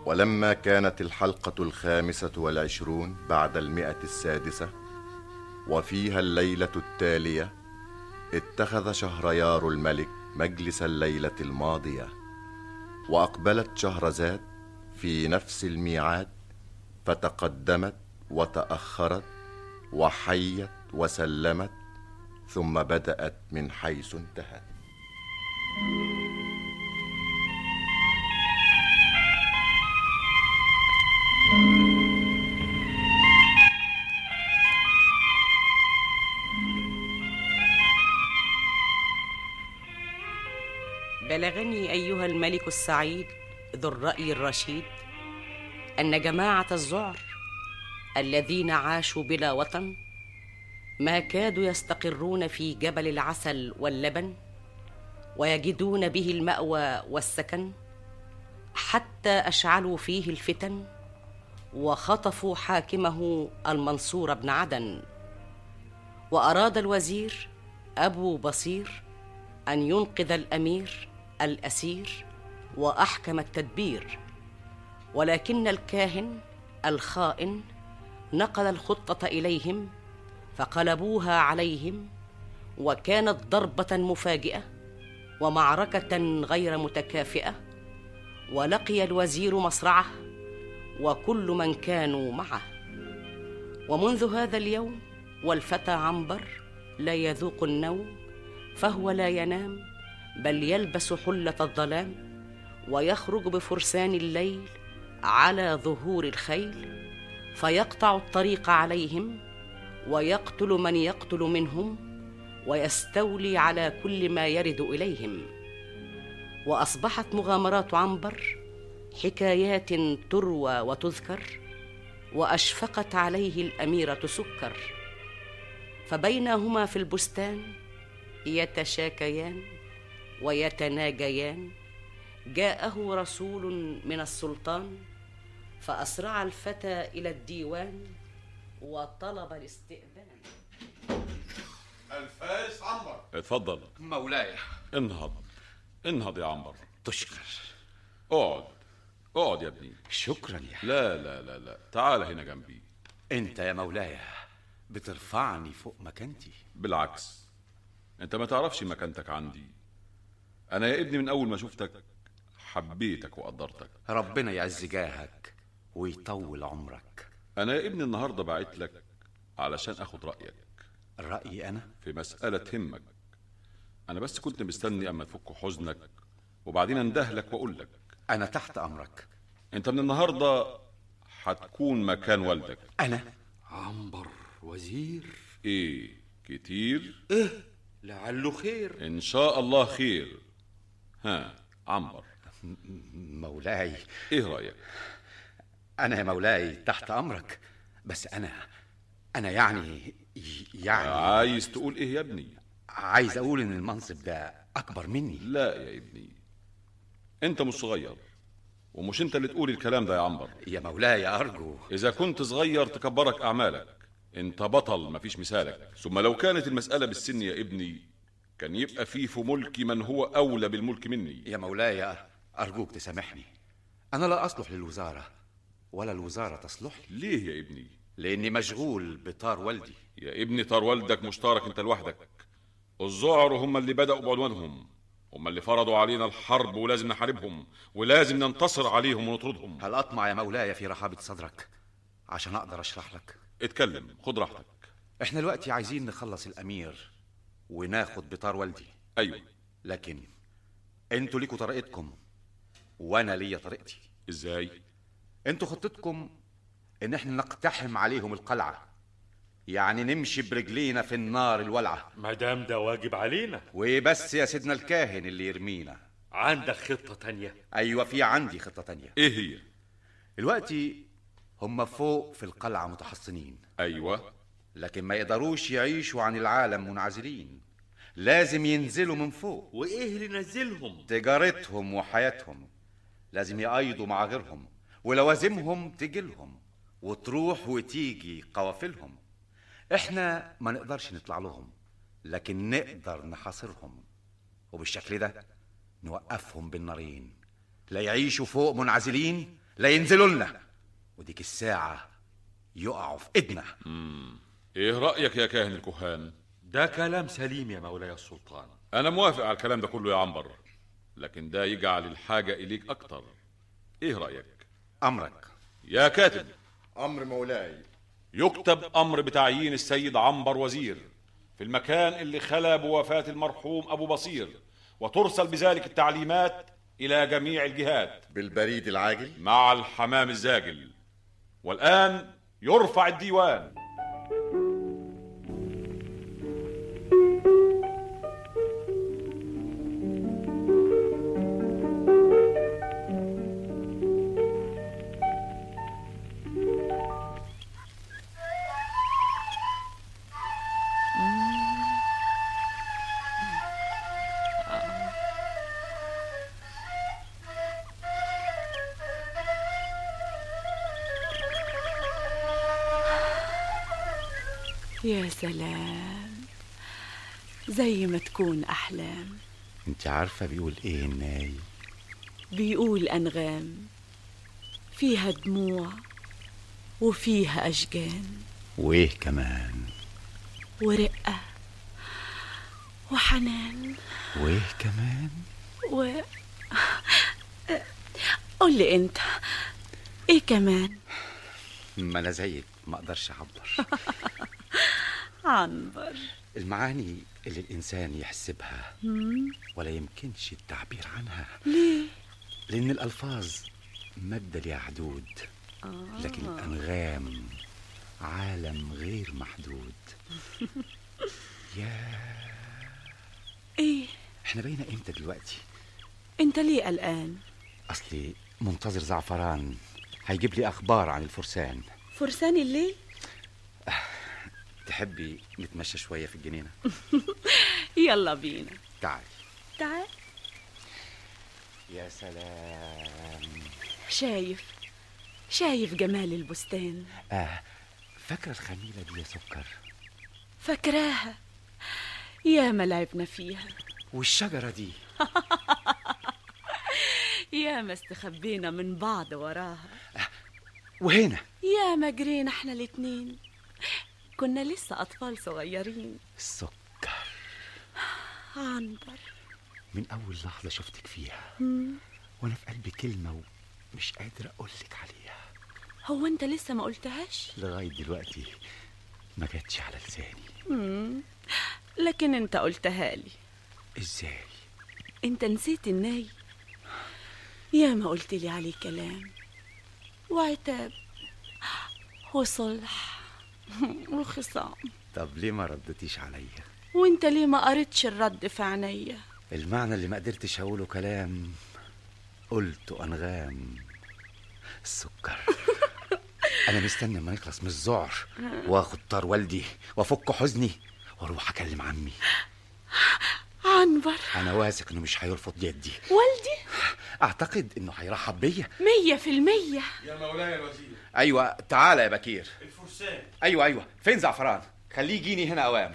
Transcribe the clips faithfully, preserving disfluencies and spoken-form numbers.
ولما كانت الحلقة الخامسة والعشرون بعد المئة السادسة وفيها الليلة التالية، اتخذ شهريار الملك مجلس الليلة الماضية، وأقبلت شهرزاد في نفس الميعاد، فتقدمت وتأخرت وحيت وسلمت، ثم بدأت من حيث انتهت. بلغني أيها الملك السعيد ذو الرأي الرشيد أن جماعة الذعر الذين عاشوا بلا وطن ما كادوا يستقرون في جبل العسل واللبن ويجدون به المأوى والسكن، حتى أشعلوا فيه الفتن وخطفوا حاكمه المنصور بن عدن. وأراد الوزير أبو بصير أن ينقذ الأمير الأسير وأحكم التدبير، ولكن الكاهن الخائن نقل الخطة إليهم فقلبوها عليهم، وكانت ضربة مفاجئة ومعركة غير متكافئة، ولقي الوزير مصرعه وكل من كانوا معه. ومنذ هذا اليوم والفتى عنبر لا يذوق النوم، فهو لا ينام بل يلبس حلة الظلام، ويخرج بفرسان الليل على ظهور الخيل، فيقطع الطريق عليهم ويقتل من يقتل منهم، ويستولي على كل ما يرد إليهم. وأصبحت مغامرات عنبر حكايات تروى وتذكر، وأشفقت عليه الأميرة سكر. فبينهما في البستان يتشاكيان ويتناجيان، جاءه رسول من السلطان، فأسرع الفتى إلى الديوان وطلب الاستئذان. الفارس عنبر. اتفضل مولاي. انهض انهض يا عنبر. تشكر. اقعد اقعد يا ابني. شكرا يا. لا لا لا لا تعال هنا جنبي. انت يا مولاي بترفعني فوق مكانتي. بالعكس، انت ما تعرفش مكانتك عندي. انا يا ابني من اول ما شفتك حبيتك وقدرتك. ربنا يعز جاهك ويطول عمرك. انا يا ابني النهارده بعت لك علشان اخد رايك. رايي انا في مساله تهمك. انا بس كنت مستني اما تفك حزنك وبعدين اندهلك واقول لك. انا تحت امرك. انت من النهارده هتكون مكان والدك. انا عنبر وزير؟ ايه كتير؟ ايه لعله خير. ان شاء الله خير. ها عنبر مولاي، ايه رايك؟ انا يا مولاي تحت امرك، بس انا انا يعني يعني عايز تقول ايه يا ابني؟ عايز اقول ان المنصب ده اكبر مني. لا يا ابني، انت مش صغير، ومش انت اللي تقول الكلام ده يا عنبر. يا مولاي ارجو. اذا كنت صغير تكبرك اعمالك، انت بطل مفيش مثالك. ثم لو كانت المسألة بالسن يا ابني كان يبقى فيه في ملكي من هو اولى بالملك مني. يا مولاي ارجوك تسامحني، انا لا اصلح للوزارة ولا الوزارة تصلح لي. ليه يا ابني؟ لاني مشغول بطار والدي. يا ابني طار والدك مشترك انت لوحدك. الذعر هم اللي بدأوا بعدوانهم، هم اللي فرضوا علينا الحرب، ولازم نحاربهم ولازم ننتصر عليهم ونطردهم. هل اطمع يا مولاي في رحابة صدرك عشان اقدر اشرح لك؟ اتكلم، خد راحتك. احنا دلوقتي عايزين نخلص الامير وناخد بطار والدي. ايوه، لكن انتوا ليكوا طريقتكم وانا ليا طريقتي. ازاي؟ انتوا خطتكم ان احنا نقتحم عليهم القلعة، يعني نمشي برجلينا في النار الولعة. ما دام ده واجب علينا. وبس يا سيدنا الكاهن اللي يرمينا. عندك خطة تانية؟ ايوه في عندي خطة تانية. ايه هي؟ دلوقتي هم فوق في القلعة متحصنين. ايوه، لكن ما يقدروش يعيشوا عن العالم منعزلين، لازم ينزلوا من فوق. وايه اللي نزلهم؟ تجارتهم وحياتهم، لازم يقايضوا مع غيرهم، ولوازمهم تجيلهم وتروح وتيجي قوافلهم. احنا ما نقدرش نطلع لهم، لكن نقدر نحاصرهم، وبالشكل ده نوقفهم بالنارين. لا يعيشوا فوق منعزلين، لا ينزلوا لنا وديك الساعة يقعوا في ايدنا. مم. ايه رأيك يا كاهن الكهان؟ ده كلام سليم يا مولاي السلطان. انا موافق على الكلام ده كله يا عنبر، لكن ده يجعل الحاجة اليك اكتر. ايه رأيك؟ امرك يا كاتب. أمر مولاي. يكتب امر بتعيين السيد عنبر وزير في المكان اللي خلا بوفاة المرحوم ابو بصير، وترسل بذلك التعليمات الى جميع الجهات بالبريد العاجل مع الحمام الزاجل. والآن يرفع الديوان. يا سلام، زي ما تكون أحلام. انت عارفة بيقول ايه الناي؟ بيقول أنغام فيها دموع وفيها أشجان، وايه كمان؟ ورقة وحنان، وايه كمان؟ و قول لي انت ايه كمان؟ ما انا زيك ما اقدرش اعبر. عنبر، المعاني اللي الانسان يحسبها ولا يمكنش التعبير عنها. ليه؟ لان الالفاظ مادة ليها حدود، لكن الانغام عالم غير محدود. يا ايه؟ احنا بقينا امتى دلوقتي؟ انت ليه قلقان؟ اصلي منتظر زعفران هيجيب لي اخبار عن الفرسان. فرسان الليل؟ تحبي نتمشى شوية في الجنينة؟ يلا بينا. تعالي. تعال. يا سلام، شايف شايف جمال البستان؟ آه، فاكرة الخميلة دي يا سكر؟ فاكراها، يا ما لعبنا فيها. والشجرة دي؟ يا ما استخبينا من بعض وراها. آه، وهنا يا ما جرينا احنا الاتنين، كنا لسه أطفال صغيرين. السكر عنبر، من أول لحظة شفتك فيها مم. وأنا في قلبي كلمة ومش قادر أقولك عليها. هو أنت لسه ما قلتهاش؟ لغاية دلوقتي ما جاتش على لساني. مم. لكن أنت قلتها لي. إزاي؟ أنت نسيت الناي؟ يا ما قلت لي عليه كلام وعتاب وصلح وخصام. طب ليه ما ردتيش عليا؟ وانت ليه ما قريتش الرد في عينيا؟ المعنى اللي ما قدرتش اقوله كلام قلته انغام. السكر. انا مستني ما نخلص من الذعر واخد طار والدي وافك حزني واروح اكلم عمي عنبر. انا واثق انه مش هيرفض جدي. والدي؟ اعتقد انه هيرحب بيا مية في المية. يا مولاي الوزير. ايوه تعالى يا بكير. الفرسان. ايوه ايوه، فين زعفران؟ خليه يجيني هنا اوام.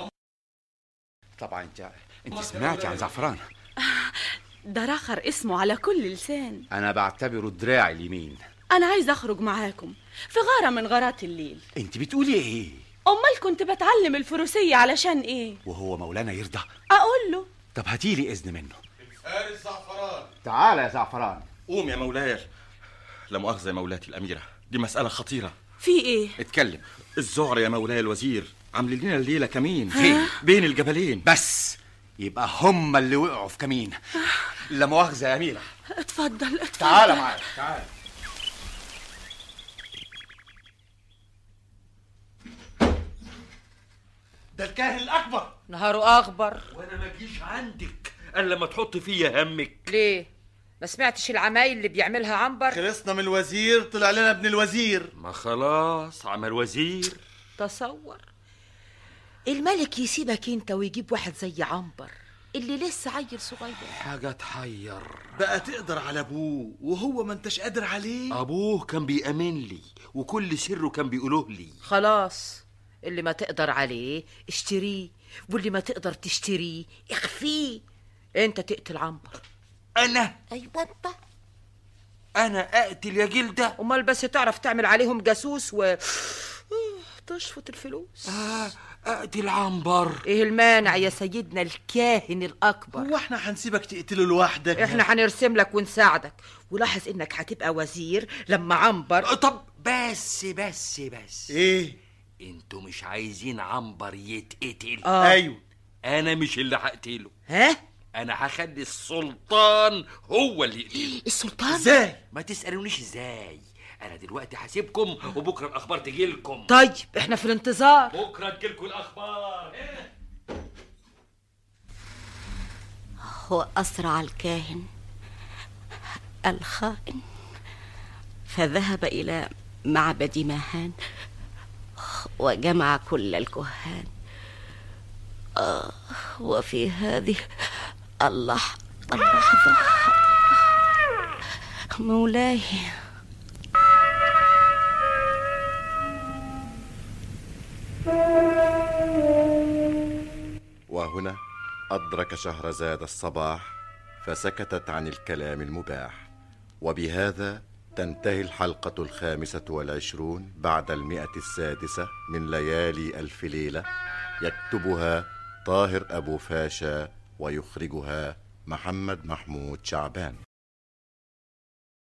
طبعا انت انت سمعتي عن زعفران؟ ده رخر اسمه على كل لسان. انا بعتبره دراعي اليمين. انا عايز اخرج معاكم في غارة من غارات الليل. انت بتقولي ايه؟ امال كنت بتعلم الفروسية علشان ايه؟ وهو مولانا يرضى؟ اقول له. طب هاتيلي اذن منه. الفارس زعفران. تعالى يا زعفران. قوم يا مولاي. لا مؤاخذة يا مولاتي الأميرة، دي مسألة خطيرة. في ايه؟ اتكلم. الذعر يا مولاي الوزير عامل لنا الليلة كمين. فين؟ بين الجبلين. بس يبقى هم اللي وقعوا في كمين. لا مؤاخذة يا أميرة. اتفضل اتفضل. تعالى معايا تعالى. ده الكاهن الأكبر. نهاره أخبر. وأنا ما جيش عندك إلا لما تحط فيا همك. ليه؟ ما سمعتش العمايل اللي بيعملها عنبر؟ خلصنا من الوزير طلع لنا ابن الوزير. ما خلاص عمل وزير. تصور الملك يسيبك انت ويجيب واحد زي عنبر اللي لسه عيل صغير. حاجة تحير. بقى تقدر على ابوه وهو ما انتش قادر عليه. أبوه كان بيأمن لي وكل سره كان بيقوله لي. خلاص، اللي ما تقدر عليه اشتريه، واللي ما تقدر تشتريه اخفيه. انت تقتل عنبر. أنا؟ ايوه انت. انا اقتل يا جلده؟ امال بس تعرف تعمل عليهم جاسوس و تشفط الفلوس. آه اقتل عنبر. ايه المانع يا سيدنا الكاهن الاكبر؟ هو احنا هنسيبك تقتله لوحدك؟ احنا هنرسم لك ونساعدك، ولاحظ انك هتبقى وزير لما عنبر. طب بس بس بس ايه؟ انتوا مش عايزين عنبر يتقتل؟ آه. ايوه. انا مش اللي هقتله، ها؟ انا هخلي السلطان هو اللي يقتله. السلطان؟ ازاي؟ ما تسألونيش ازاي، انا دلوقتي هسيبكم وبكره الاخبار تجيلكم. طيب احنا في الانتظار. بكره تجيلكم الاخبار. هو أسرع الكاهن الخائن فذهب إلى معبد ماهان وجمع كل الكهان. آه وفي هذه اللحظة اللحظة مولاي. وهنا أدرك شهرزاد الصباح فسكتت عن الكلام المباح. وبهذا تنتهي الحلقة الخامسة والعشرون بعد المئة السادسة من ليالي ألف ليلة، يكتبها طاهر أبو فاشا ويخرجها محمد محمود شعبان.